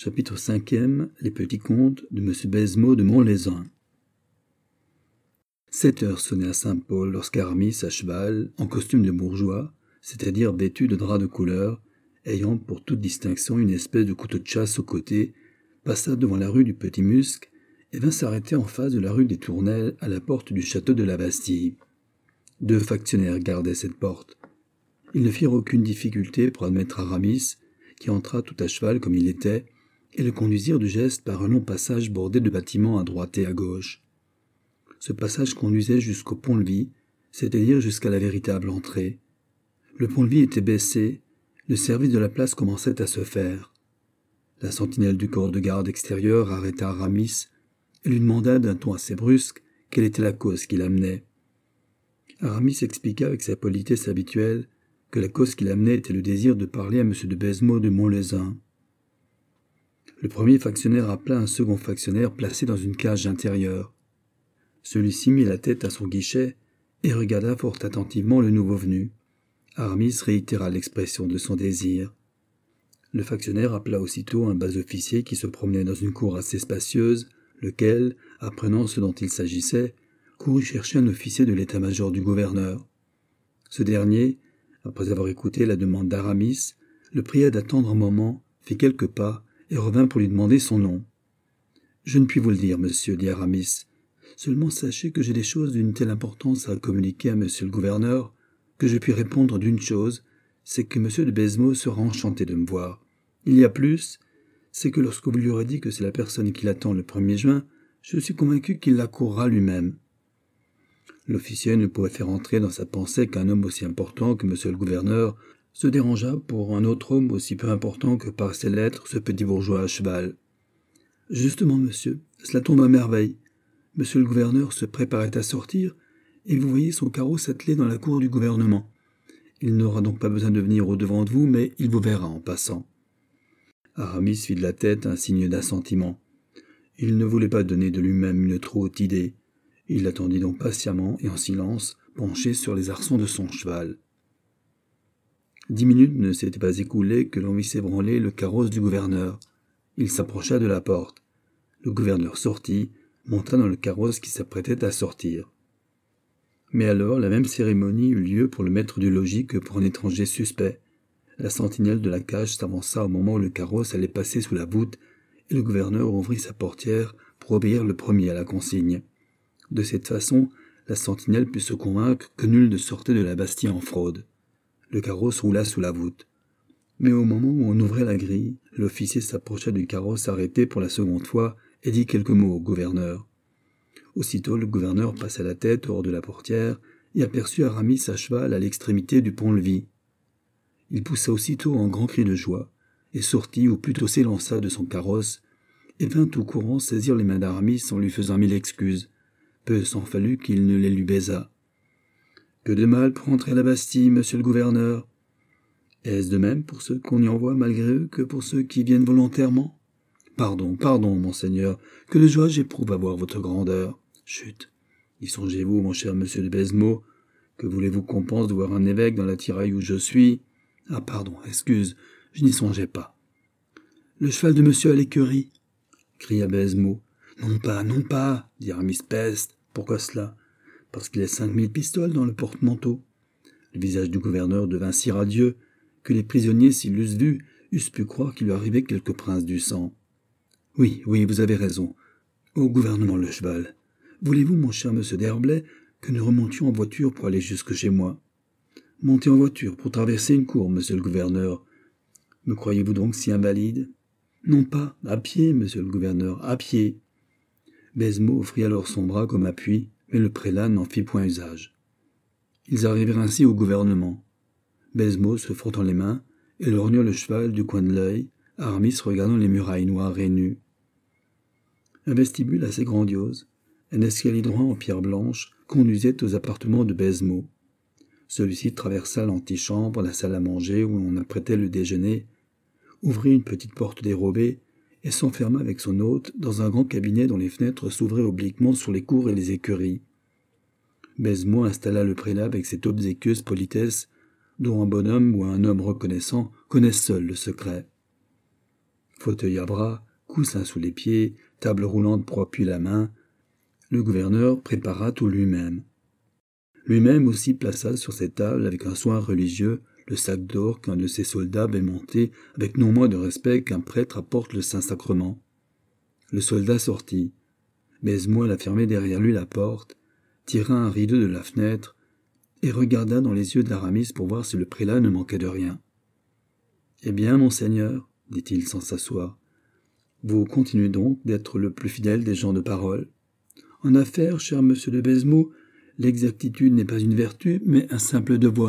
Chapitre 5e. Les petits contes de M. Baisemeaux de Montlezun. 7 heures sonnaient à Saint-Paul lorsqu'Aramis, à cheval, en costume de bourgeois, c'est-à-dire vêtu de drap de couleur, ayant pour toute distinction une espèce de couteau de chasse au côté, passa devant la rue du Petit Musc et vint s'arrêter en face de la rue des Tournelles à la porte du château de la Bastille. 2 factionnaires gardaient cette porte. Ils ne firent aucune difficulté pour admettre Aramis, qui entra tout à cheval comme il était, et le conduisirent du geste par un long passage bordé de bâtiments à droite et à gauche. Ce passage conduisait jusqu'au pont-levis, c'est-à-dire jusqu'à la véritable entrée. Le pont-levis était baissé, le service de la place commençait à se faire. La sentinelle du corps de garde extérieur arrêta Aramis et lui demanda d'un ton assez brusque quelle était la cause qui l'amenait. Aramis expliqua avec sa politesse habituelle que la cause qui l'amenait était le désir de parler à M. de Baisemeaux de Montlezun. Le premier factionnaire appela un second factionnaire placé dans une cage intérieure. Celui-ci mit la tête à son guichet et regarda fort attentivement le nouveau venu. Aramis réitéra l'expression de son désir. Le factionnaire appela aussitôt un bas officier qui se promenait dans une cour assez spacieuse, lequel, apprenant ce dont il s'agissait, courut chercher un officier de l'état-major du gouverneur. Ce dernier, après avoir écouté la demande d'Aramis, le pria d'attendre un moment, fit quelques pas et revint pour lui demander son nom. « Je ne puis vous le dire, monsieur, dit Aramis. Seulement sachez que j'ai des choses d'une telle importance à communiquer à monsieur le gouverneur que je puis répondre d'une chose, c'est que monsieur de Baisemeaux sera enchanté de me voir. Il y a plus, c'est que lorsque vous lui aurez dit que c'est la personne qui l'attend le 1er juin, je suis convaincu qu'il l'accourra lui-même. » L'officier ne pouvait faire entrer dans sa pensée qu'un homme aussi important que monsieur le gouverneur se dérangeât pour un autre homme aussi peu important que par ses lettres ce petit bourgeois à cheval. « Justement, monsieur, cela tombe à merveille. Monsieur le gouverneur se préparait à sortir, et vous voyez son carrosse attelé dans la cour du gouvernement. Il n'aura donc pas besoin de venir au-devant de vous, mais il vous verra en passant. » Aramis fit de la tête un signe d'assentiment. Il ne voulait pas donner de lui-même une trop haute idée. Il l'attendit donc patiemment et en silence, penché sur les arçons de son cheval. 10 minutes ne s'étaient pas écoulées que l'on vit s'ébranler le carrosse du gouverneur. Il s'approcha de la porte. Le gouverneur sortit, monta dans le carrosse qui s'apprêtait à sortir. Mais alors la même cérémonie eut lieu pour le maître du logis que pour un étranger suspect. La sentinelle de la cage s'avança au moment où le carrosse allait passer sous la voûte, et le gouverneur ouvrit sa portière pour obéir le premier à la consigne. De cette façon, la sentinelle put se convaincre que nul ne sortait de la Bastille en fraude. Le carrosse roula sous la voûte. Mais au moment où on ouvrait la grille, l'officier s'approcha du carrosse arrêté pour la seconde fois et dit quelques mots au gouverneur. Aussitôt, le gouverneur passa la tête hors de la portière et aperçut Aramis à cheval à l'extrémité du pont-levis. Il poussa aussitôt un grand cri de joie et sortit, ou plutôt s'élança de son carrosse, et vint tout courant saisir les mains d'Aramis en lui faisant 1000 excuses. Peu s'en fallut qu'il ne les lui baisât. « Que de mal pour entrer à la Bastille, monsieur le gouverneur. Est-ce de même pour ceux qu'on y envoie malgré eux que pour ceux qui viennent volontairement? Pardon, monseigneur, que de joie j'éprouve à voir votre grandeur. Chut, y songez-vous, mon cher monsieur de Baisemeaux, que voulez-vous qu'on pense de voir un évêque dans la tiraille où je suis? Ah, pardon, excuse, je n'y songeais pas. Le cheval de monsieur à l'écurie, cria Baisemeaux. Non pas, dit Aramis. Peste, pourquoi cela? Parce qu'il y a 5000 pistoles dans le porte-manteau. Le visage du gouverneur devint si radieux que les prisonniers, s'ils l'eussent vu, eussent pu croire qu'il lui arrivait quelque prince du sang. Oui, vous avez raison. Au gouvernement le cheval. Voulez-vous, mon cher monsieur d'Herblay, que nous remontions en voiture pour aller jusque chez moi? Montez en voiture pour traverser une cour, monsieur le gouverneur. Me croyez-vous donc si invalide? Non pas, à pied, monsieur le gouverneur, à pied. Baisemeaux offrit alors son bras comme appui, mais le prélat n'en fit point usage. Ils arrivèrent ainsi au gouvernement. Baisemeaux se frottant les mains et lorgnant le cheval du coin de l'œil, Aramis regardant les murailles noires et nues. Un vestibule assez grandiose, un escalier droit en pierre blanche, conduisait aux appartements de Baisemeaux. Celui-ci traversa l'antichambre, la salle à manger où l'on apprêtait le déjeuner, ouvrit une petite porte dérobée et s'enferma avec son hôte dans un grand cabinet dont les fenêtres s'ouvraient obliquement sur les cours et les écuries. Baisemeaux installa le prélat avec cette obséquieuse politesse dont un bonhomme ou un homme reconnaissant connaît seul le secret. Fauteuil à bras, coussin sous les pieds, table roulante pour appuyer la main. Le gouverneur prépara tout lui-même. Lui-même aussi plaça sur cette table, avec un soin religieux, le sac d'or qu'un de ses soldats avait monté avec non moins de respect qu'un prêtre apporte le Saint-Sacrement. Le soldat sortit. Baisemeaux alla fermer derrière lui la porte, tira un rideau de la fenêtre et regarda dans les yeux d'Aramis pour voir si le prélat ne manquait de rien. « Eh bien, monseigneur, dit-il sans s'asseoir, vous continuez donc d'être le plus fidèle des gens de parole. En affaires, cher monsieur de Baisemeaux, l'exactitude n'est pas une vertu, mais un simple devoir. »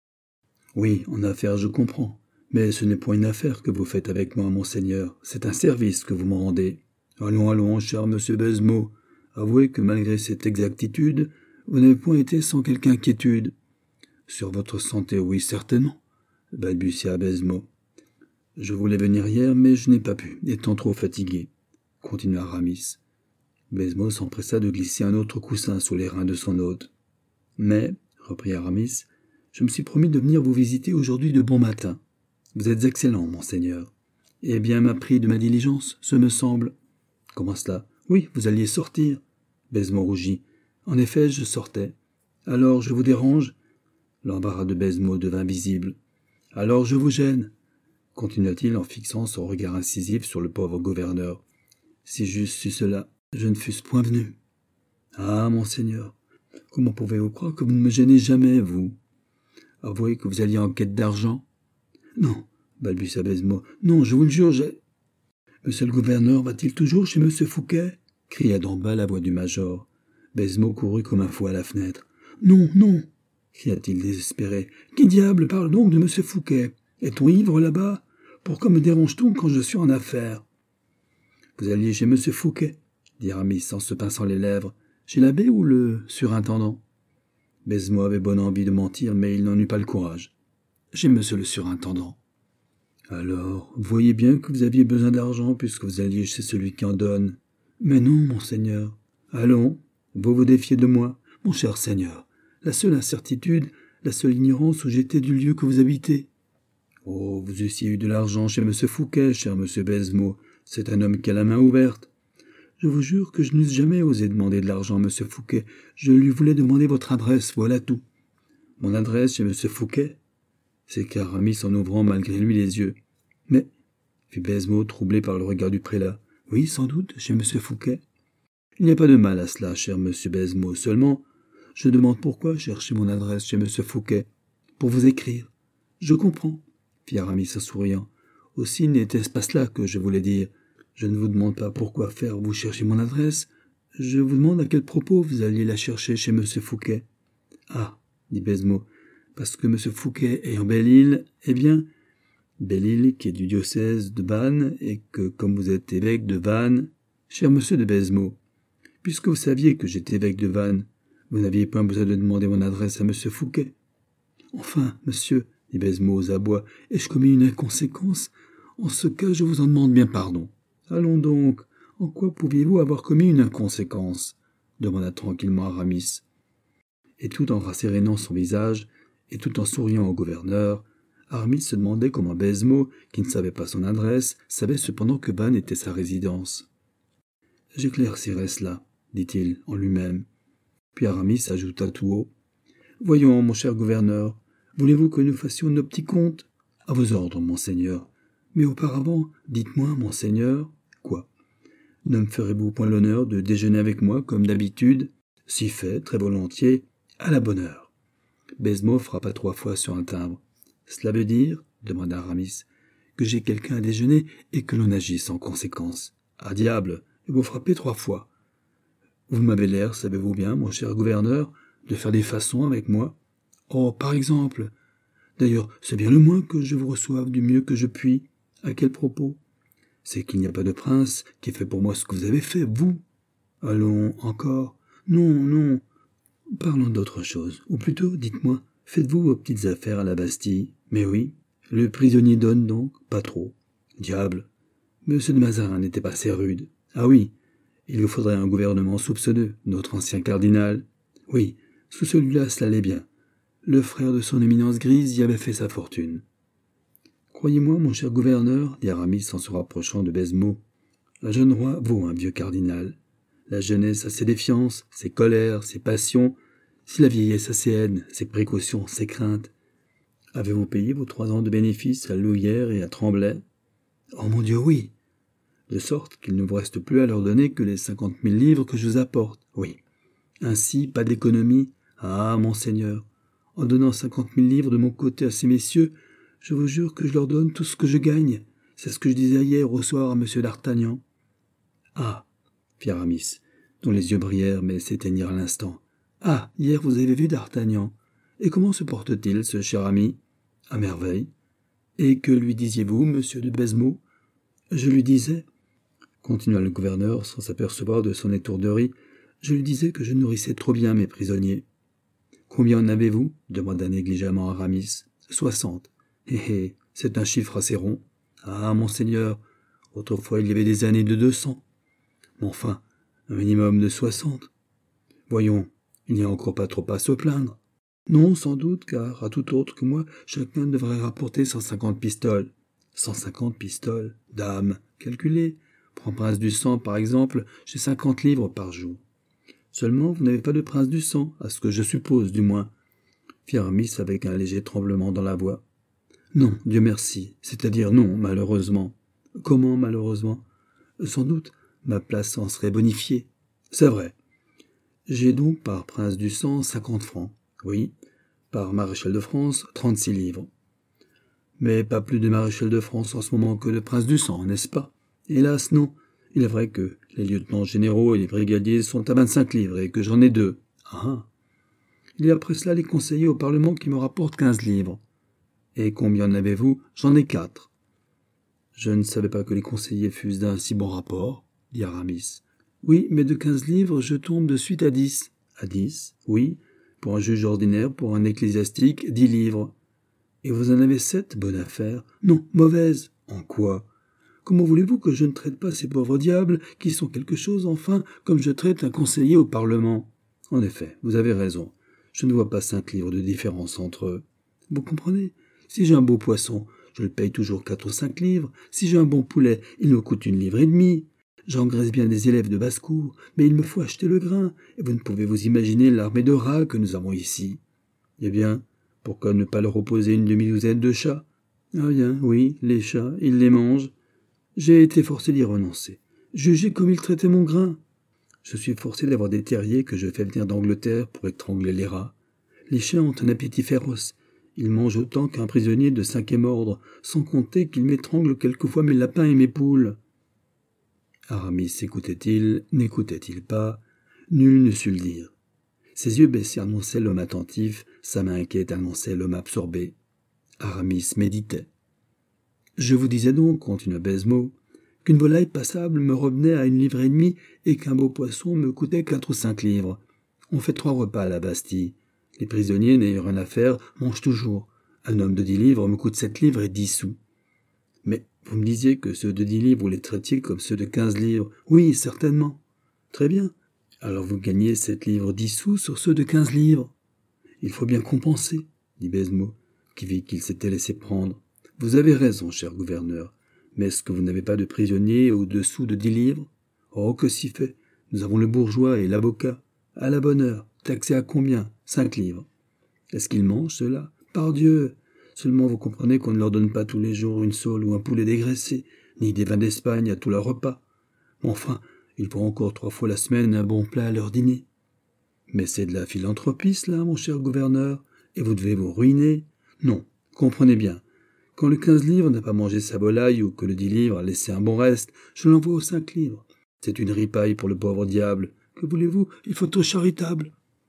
« Oui, en affaires, je comprends. Mais ce n'est point une affaire que vous faites avec moi, monseigneur. C'est un service que vous me rendez. Allons, allons, cher monsieur Baisemeaux. Avouez que malgré cette exactitude, vous n'avez point été sans quelque inquiétude. »« Sur votre santé, oui, certainement, » balbutia Baisemeaux. « Je voulais venir hier, mais je n'ai pas pu, étant trop fatigué, » continua Aramis. Baisemeaux s'empressa de glisser un autre coussin sous les reins de son hôte. « Mais, reprit Aramis, je me suis promis de venir vous visiter aujourd'hui de bon matin. Vous êtes excellent, monseigneur. Eh bien, m'a pris de ma diligence, ce me semble. »« Comment cela ? Oui, vous alliez sortir. » Baisemeaux rougit. « En effet, je sortais. Alors, je vous dérange ?» L'embarras de Baisemeaux devint visible. « Alors, je vous gêne ?» continua-t-il en fixant son regard incisif sur le pauvre gouverneur. « Si j'eusse su cela, je ne fusse point venu. »« Ah, monseigneur, comment pouvez-vous croire que vous ne me gênez jamais, vous ? Avouez que vous alliez en quête d'argent. »« Non, balbutia Baisemeaux. Non, je vous le jure, j'ai... »« Monsieur le gouverneur va-t-il toujours chez monsieur Fouquet ?» cria d'en bas la voix du major. Baisemeaux courut comme un fou à la fenêtre. « Non, non !» cria-t-il désespéré. « Qui diable parle donc de monsieur Fouquet ? Est-on ivre là-bas ? Pourquoi me dérange-t-on quand je suis en affaires ?»« Vous alliez chez monsieur Fouquet ?» dit Aramis en se pinçant les lèvres. « Chez l'abbé ou le surintendant ?» Baisemeaux avait bonne envie de mentir, mais il n'en eut pas le courage. « Chez monsieur le surintendant. »« Alors, vous voyez bien que vous aviez besoin d'argent puisque vous alliez chez celui qui en donne. »« Mais non, monseigneur. »« Allons, vous vous défiez de moi, mon cher seigneur. La seule incertitude, la seule ignorance où j'étais du lieu que vous habitez. »« Oh, vous eussiez eu de l'argent chez monsieur Fouquet, cher monsieur Baisemeaux. C'est un homme qui a la main ouverte. » « Je vous jure que je n'eusse jamais osé demander de l'argent à monsieur Fouquet. Je lui voulais demander votre adresse, voilà tout. »« Mon adresse chez monsieur Fouquet ?» s'écria Aramis en ouvrant malgré lui les yeux. « Mais, » fit Baisemeaux, troublé par le regard du prélat, « oui, sans doute, chez monsieur Fouquet. »« Il n'y a pas de mal à cela, cher monsieur Baisemeaux. Seulement, je demande pourquoi chercher mon adresse chez monsieur Fouquet. Pour vous écrire. »« Je comprends, » fit Aramis en souriant. « Aussi n'était-ce pas cela que je voulais dire. Je ne vous demande pas pourquoi faire vous chercher mon adresse. Je vous demande à quel propos vous alliez la chercher chez monsieur Fouquet. »« Ah, » dit Baisemeaux, « parce que monsieur Fouquet est en Belle-Île, eh bien, Belle-Île qui est du diocèse de Vannes, et que, comme vous êtes évêque de Vannes, cher monsieur de Baisemeaux, puisque vous saviez que j'étais évêque de Vannes, vous n'aviez pas besoin de demander mon adresse à monsieur Fouquet. »« Enfin, monsieur, dit Baisemeaux aux abois, ai-je commis une inconséquence ? En ce cas, je vous en demande bien pardon. »« Allons donc, en quoi pouviez-vous avoir commis une inconséquence ?» demanda tranquillement Aramis. Et tout en rassérénant son visage, et tout en souriant au gouverneur, Aramis se demandait comment Baisemeaux, qui ne savait pas son adresse, savait cependant que Vannes était sa résidence. « J'éclaircirai cela, » dit-il en lui-même. Puis Aramis ajouta tout haut. « Voyons, mon cher gouverneur, voulez-vous que nous fassions nos petits comptes ? À vos ordres, monseigneur. Mais auparavant, dites-moi, monseigneur, quoi ? Ne me ferez-vous point l'honneur de déjeuner avec moi, comme d'habitude ? Si fait, très volontiers, à la bonne heure. » Baisemeaux frappa 3 fois sur un timbre. « Cela veut dire, » demanda Aramis, « que j'ai quelqu'un à déjeuner et que l'on agisse en conséquence. »« Ah diable, et vous frappez 3 fois. Vous m'avez l'air, savez-vous bien, mon cher gouverneur, de faire des façons avec moi. Oh, par exemple. D'ailleurs, c'est bien le moins que je vous reçoive du mieux que je puis. À quel propos ? C'est qu'il n'y a pas de prince qui fait pour moi ce que vous avez fait, vous. Allons, encore. Non, non. Parlons d'autre chose. Ou plutôt, dites-moi, faites-vous vos petites affaires à la Bastille ? Mais oui. Le prisonnier donne donc ? Pas trop. Diable. Monsieur de Mazarin n'était pas assez rude. Ah oui. Il vous faudrait un gouvernement soupçonneux, notre ancien cardinal. Oui, sous celui-là, cela allait bien. Le frère de son éminence grise y avait fait sa fortune. Croyez-moi, mon cher gouverneur, dit Aramis en se rapprochant de Baisemeaux, un jeune roi vaut un vieux cardinal. La jeunesse a ses défiances, ses colères, ses passions, si la vieillesse a ses haines, ses précautions, ses craintes. Avez-vous payé vos 3 ans de bénéfices à Louvière et à Tremblay? Oh mon Dieu, oui. De sorte qu'il ne vous reste plus à leur donner que les 50 000 livres que je vous apporte. Oui. Ainsi, pas d'économie. Ah, monseigneur, en donnant 50 000 livres de mon côté à ces messieurs, je vous jure que je leur donne tout ce que je gagne. C'est ce que je disais hier au soir à monsieur d'Artagnan. Ah, fit Aramis, dont les yeux brillèrent mais s'éteignirent à l'instant. Ah, hier vous avez vu d'Artagnan. Et comment se porte-t-il, ce cher ami? À merveille. Et que lui disiez-vous, monsieur de Baisemeaux? Je lui disais, continua le gouverneur sans s'apercevoir de son étourderie, je lui disais que je nourrissais trop bien mes prisonniers. Combien en avez-vous? Demanda négligemment Aramis. 60. Hé, c'est un chiffre assez rond. Ah, monseigneur, autrefois il y avait des années de 200. Mais enfin, un minimum de 60. Voyons, il n'y a encore pas trop à se plaindre. Non, sans doute, car à tout autre que moi, chacun devrait rapporter 150 pistoles. 150 pistoles, dame, calculez. Pour un prince du sang, par exemple, j'ai 50 livres par jour. Seulement, vous n'avez pas de prince du sang, à ce que je suppose, du moins, fit Aramis avec un léger tremblement dans la voix. Non, Dieu merci, c'est-à-dire non, malheureusement. Comment, malheureusement? Sans doute, ma place en serait bonifiée. C'est vrai. J'ai donc par prince du sang 50 francs. Oui, par maréchal de France, 36 livres. Mais pas plus de maréchal de France en ce moment que de prince du sang, n'est-ce pas? Hélas, non. Il est vrai que les lieutenants généraux et les brigadiers sont à 25 livres et que j'en ai 2. Ah. Il y a après cela les conseillers au Parlement qui me rapportent 15 livres. Et combien en avez-vous? J'en ai 4. Je ne savais pas que les conseillers fussent d'un si bon rapport, dit Aramis. Oui, mais de 15 livres, je tombe de suite à 10. À 10? Oui. Pour un juge ordinaire, pour un ecclésiastique, 10 livres. Et vous en avez 7, bonne affaire? Non, mauvaise. En quoi? Comment voulez-vous que je ne traite pas ces pauvres diables, qui sont quelque chose, enfin, comme je traite un conseiller au Parlement? En effet, vous avez raison. Je ne vois pas 5 livres de différence entre eux. Vous comprenez? Si j'ai un beau poisson, je le paye toujours 4 ou 5 livres. Si j'ai un bon poulet, il me coûte 1,5 livre. J'engraisse bien des élèves de basse-cour, mais il me faut acheter le grain, et vous ne pouvez vous imaginer l'armée de rats que nous avons ici. Eh bien, pourquoi ne pas leur opposer une demi-douzaine de chats? Ah bien, oui, les chats, ils les mangent. J'ai été forcé d'y renoncer. Jugez comme ils traitaient mon grain. Je suis forcé d'avoir des terriers que je fais venir d'Angleterre pour étrangler les rats. Les chiens ont un appétit féroce. Ils mangent autant qu'un prisonnier de 5e ordre, sans compter qu'ils m'étranglent quelquefois mes lapins et mes poules. Aramis écoutait-il, n'écoutait-il pas? Nul ne sut le dire. Ses yeux baissés annonçaient l'homme attentif, sa main inquiète annonçait l'homme absorbé. Aramis méditait. Je vous disais donc, continua Baisemeaux, qu'une volaille passable me revenait à 1,5 livre et qu'un beau poisson me coûtait 4 ou 5 livres. On fait 3 repas à la Bastille. Les prisonniers, n'ayant rien à faire, mangent toujours. Un homme de 10 livres me coûte 7 livres et 10 sous. Mais vous me disiez que ceux de 10 livres, vous les traitiez comme ceux de 15 livres. Oui, certainement. Très bien. Alors vous gagnez 7 livres 10 sous sur ceux de 15 livres. Il faut bien compenser, dit Baisemeaux, qui vit qu'il s'était laissé prendre. Vous avez raison, cher gouverneur, mais est-ce que vous n'avez pas de prisonniers au-dessous de 10 livres? Oh, que si fait! Nous avons le bourgeois et l'avocat. À la bonne heure. Taxé à combien? 5 livres. Est-ce qu'ils mangent, cela? Pardieu! Seulement vous comprenez qu'on ne leur donne pas tous les jours une sole ou un poulet dégraissé, ni des vins d'Espagne à tout leur repas. Enfin, il faut encore 3 fois la semaine un bon plat à leur dîner. Mais c'est de la philanthropie, cela, mon cher gouverneur, et vous devez vous ruiner. Non, comprenez bien. Quand le 15 livres n'a pas mangé sa volaille ou que le 10 livres a laissé un bon reste, je l'envoie aux 5 livres. C'est une ripaille pour le pauvre diable. Que voulez-vous? Il faut être charitable.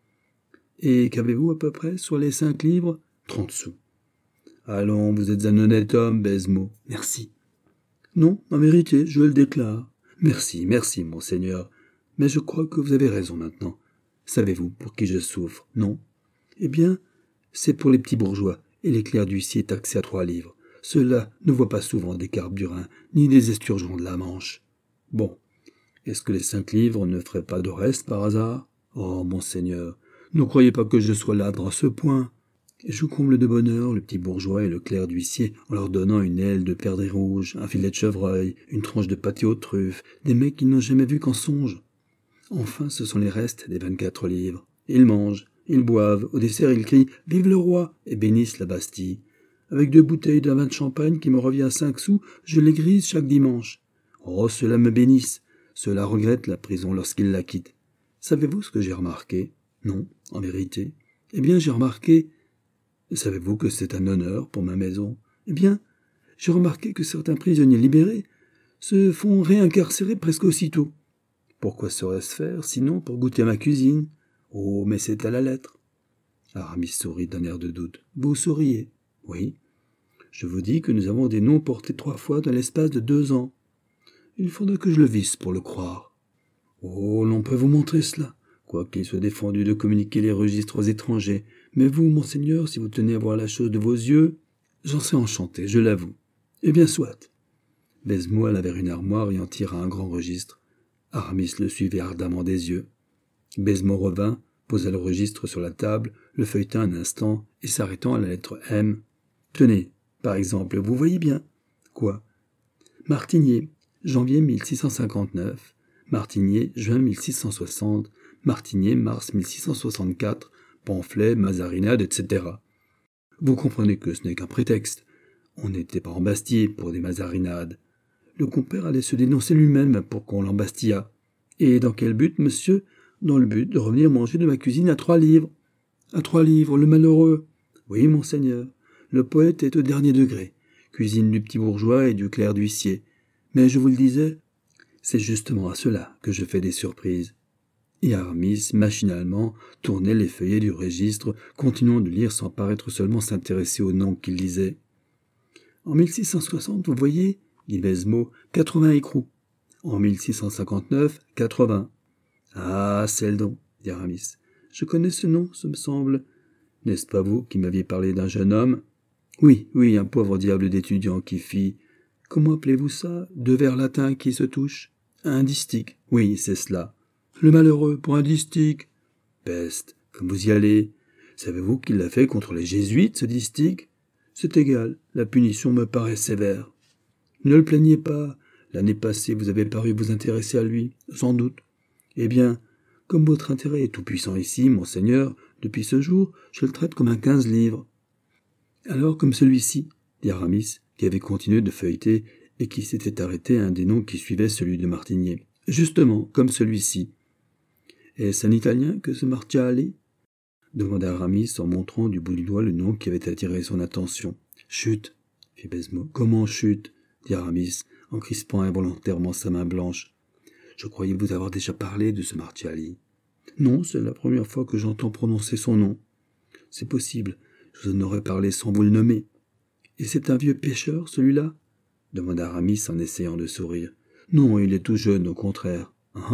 Et qu'avez-vous à peu près sur les 5 livres? 30 sous. Allons, vous êtes un honnête homme, Baisemeaux. Merci. Non, en vérité, je le déclare. Merci, monseigneur. Mais je crois que vous avez raison maintenant. Savez-vous pour qui je souffre? Non. Eh bien, c'est pour les petits bourgeois et les clercs d'huissier taxés à 3 livres. Ceux-là ne voient pas souvent des carburins, ni des esturgeons de la Manche. Bon, est-ce que les 5 livres ne feraient pas de reste par hasard? Oh, monseigneur, ne croyez pas que je sois ladre à ce point. Et je comble de bonheur le petit bourgeois et le clerc d'huissier en leur donnant une aile de perdrix rouge, un filet de chevreuil, une tranche de pâté aux truffes, des mecs qu'ils n'ont jamais vus qu'en songe. Enfin, ce sont les restes des 24 livres. Ils mangent, ils boivent, au dessert ils crient « Vive le roi !» et bénissent la Bastille. Avec 2 bouteilles d'un vin de champagne qui me revient à 5 sous, je les grise chaque dimanche. Oh, ceux-là me bénissent. Ceux-là regrettent la prison lorsqu'ils la quittent. Savez-vous ce que j'ai remarqué? Non, en vérité. Eh bien, j'ai remarqué... Savez-vous que c'est un honneur pour ma maison? Eh bien, j'ai remarqué que certains prisonniers libérés se font réincarcérer presque aussitôt. Pourquoi serait-ce faire, sinon pour goûter à ma cuisine? Oh, mais c'est à la lettre. Aramis sourit d'un air de doute. Vous souriez? Oui. Je vous dis que nous avons des noms portés 3 fois dans l'espace de 2 ans. Il faudra que je le visse pour le croire. Oh, l'on peut vous montrer cela, quoiqu'il soit défendu de communiquer les registres aux étrangers. Mais vous, monseigneur, si vous tenez à voir la chose de vos yeux, j'en serais enchanté, je l'avoue. Eh bien, soit. Baisemeaux alla vers une armoire et en tira un grand registre. Aramis le suivait ardemment des yeux. Baisemeaux revint, posa le registre sur la table, le feuilleta un instant et s'arrêtant à la lettre M. Tenez, par exemple, vous voyez bien. Quoi? Martinier, janvier 1659, Martinier, juin 1660, Martinier, mars 1664, pamphlets, mazarinades, etc. Vous comprenez que ce n'est qu'un prétexte. On n'était pas embastillé pour des mazarinades. Le compère allait se dénoncer lui-même pour qu'on l'embastillât. Et dans quel but, monsieur? Dans le but de revenir manger de ma cuisine à 3 livres. À 3 livres, le malheureux. Oui, monseigneur. Le poète est au dernier degré. Cuisine du petit bourgeois et du clerc d'huissier. Mais je vous le disais, c'est justement à cela que je fais des surprises. Et Aramis, machinalement, tournait les feuillets du registre, continuant de lire sans paraître seulement s'intéresser aux noms qu'il lisait. En 1660, vous voyez, dit Baisemeaux, 80 écrous. En 1659, 80. Ah, c'est le don, dit Aramis. Je connais ce nom, ce me semble. N'est-ce pas vous qui m'aviez parlé d'un jeune homme? Oui, un pauvre diable d'étudiant qui fit... Comment appelez-vous ça? 2 vers latins qui se touchent? Un distique. Oui, c'est cela. Le malheureux pour un distique. Peste, comme vous y allez. Savez-vous qu'il l'a fait contre les jésuites, ce distique? C'est égal, la punition me paraît sévère. Ne le plaignez pas. L'année passée, vous avez paru vous intéresser à lui, sans doute. Eh bien, comme votre intérêt est tout-puissant ici, monseigneur, depuis ce jour, je le traite comme un 15 livres. Alors, comme celui-ci, dit Aramis, qui avait continué de feuilleter et qui s'était arrêté à un des noms qui suivait celui de Martinier. Justement, comme celui-ci. Est-ce un Italien que ce Martiali? Demanda Aramis en montrant du bout du doigt le nom qui avait attiré son attention. Chut, fit Baisemeaux. Comment chut? Dit Aramis, en crispant involontairement sa main blanche. Je croyais vous avoir déjà parlé de ce Martiali. Non, c'est la première fois que j'entends prononcer son nom. C'est possible, je vous en aurais parlé sans vous le nommer. Et c'est un vieux pêcheur, celui-là? Demanda Aramis en essayant de sourire. Non, il est tout jeune, au contraire.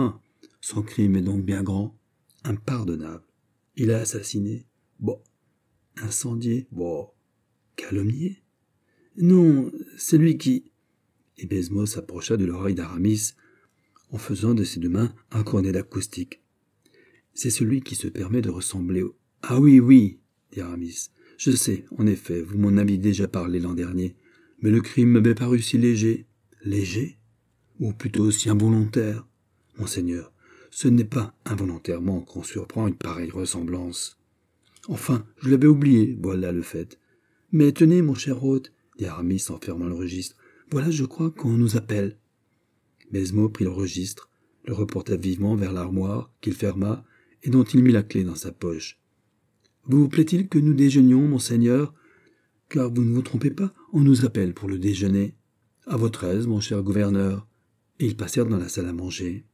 Son crime est donc bien grand. Impardonnable. Il a assassiné. Bon. Incendié. Bon. Calomnié. Non, c'est lui qui... Et Baisemeaux s'approcha de l'oreille d'Aramis en faisant de ses 2 mains un cornet d'acoustique. C'est celui qui se permet de ressembler au... Ah oui, dit Aramis. Je sais, en effet, vous m'en aviez déjà parlé l'an dernier, mais le crime m'avait paru si léger. Léger? Ou plutôt si involontaire? Monseigneur, ce n'est pas involontairement qu'on surprend une pareille ressemblance. Enfin, je l'avais oublié, voilà le fait. Mais tenez, mon cher hôte, dit Aramis en fermant le registre, voilà, je crois, qu'on nous appelle. Baisemeaux prit le registre, le reporta vivement vers l'armoire, qu'il ferma, et dont il mit la clé dans sa poche. Vous plaît-il que nous déjeunions, monseigneur? Car vous ne vous trompez pas, on nous appelle pour le déjeuner. À votre aise, mon cher gouverneur. Et ils passèrent dans la salle à manger.